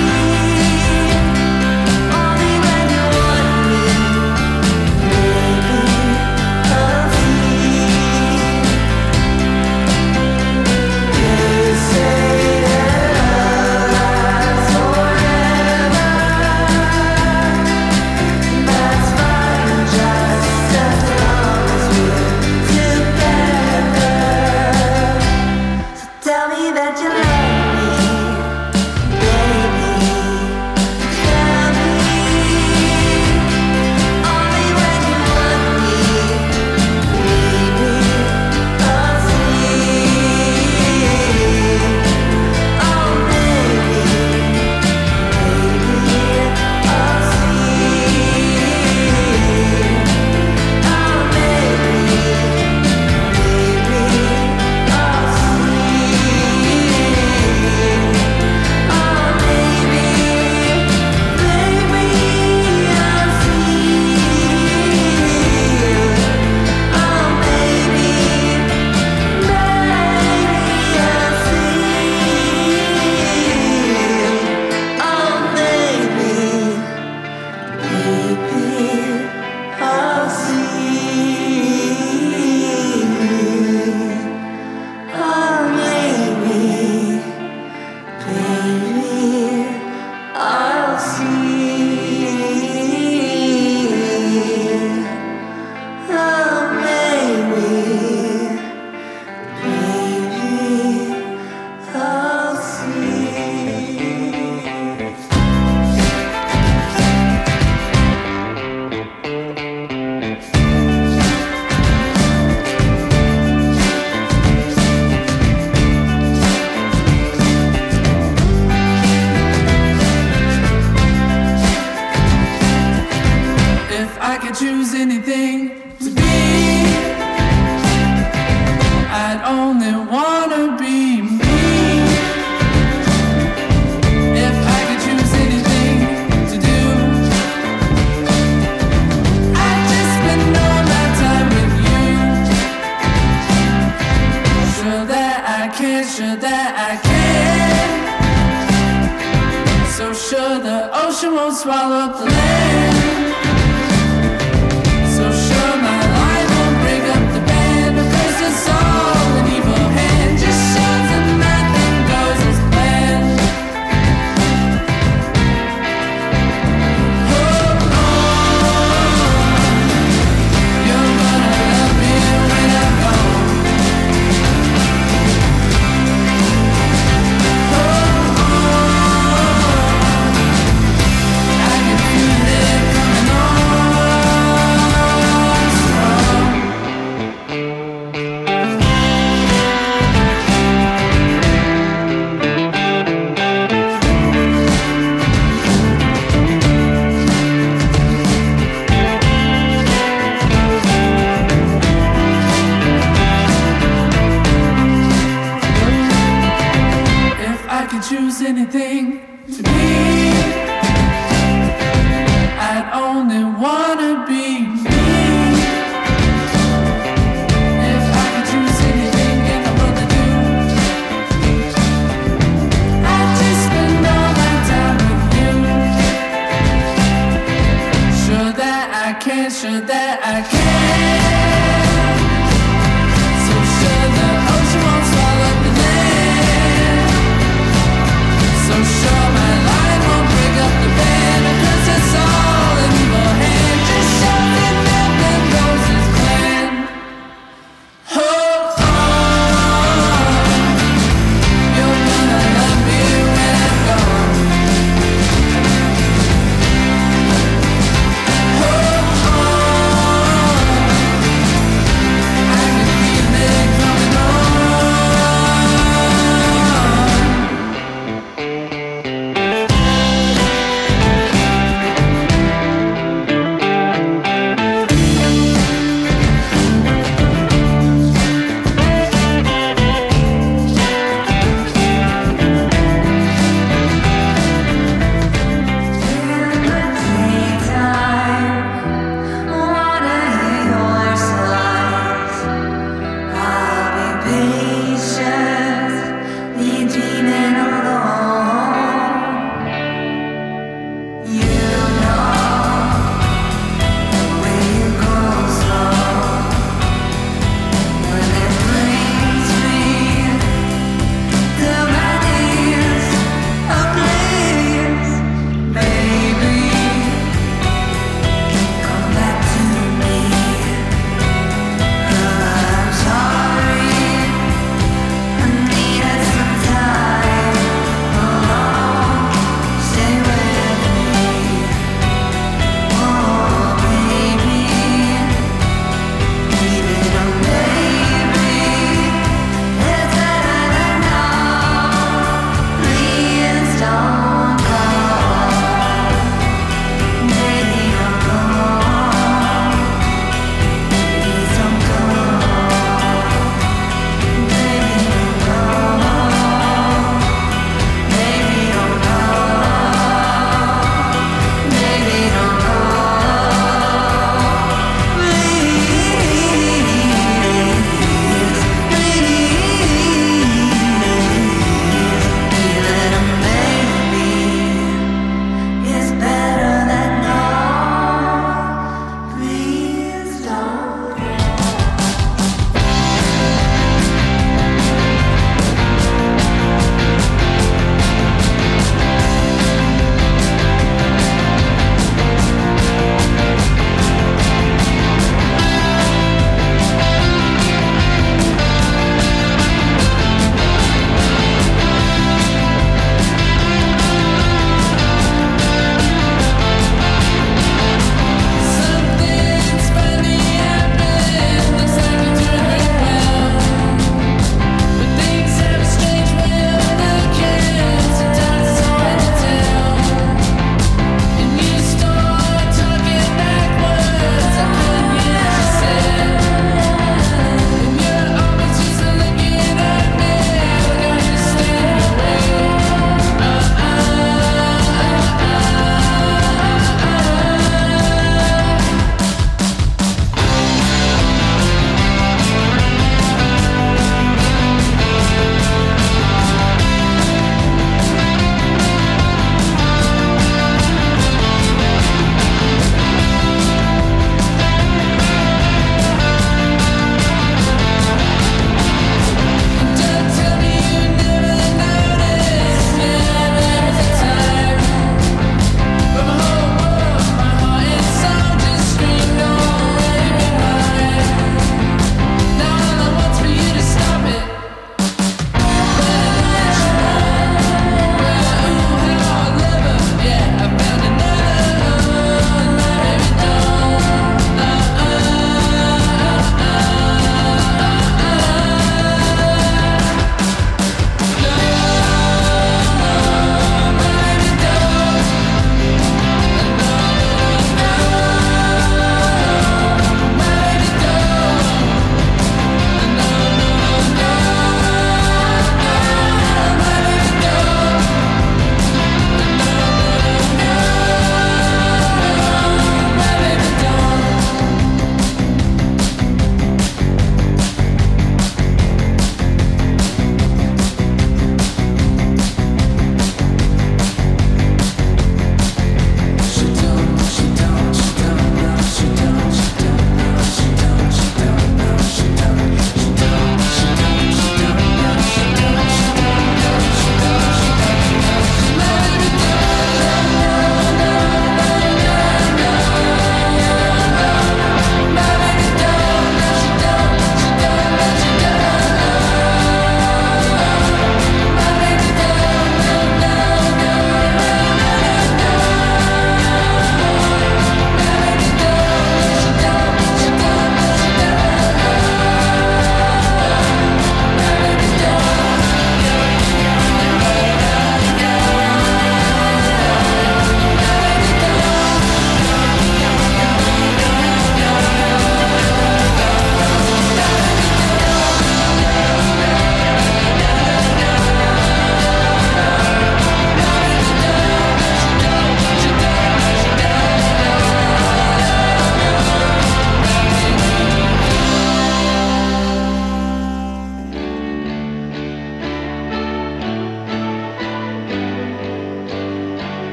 only when you want me, baby. I'll see. They say that love lasts forever. That's fine, just as long as we're together. So tell me that you love me, baby. Tell me, only when you want me, baby. I'll see. Oh, baby, baby, I'll see. Oh, baby, baby, I'll If I could choose anything to be, I'd only wanna be me. If I could choose anything to do, I'd just spend all my time with you. Sure that I can, sure that I can. So sure the ocean won't swallow up the land. So sure my life won't break up the band, because it's all an evil hand. Just shows that nothing goes as planned. Hold on, you're gonna love me when I'm gone. Hold on, I can feel it coming on strong. If I could choose anything to be, I'd only wanna be me. If I could choose anything in the world to do, I'd just spend all my time with you. Sure that I can, sure that I can. So sure the ocean won't swallow up the land. So sure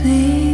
please.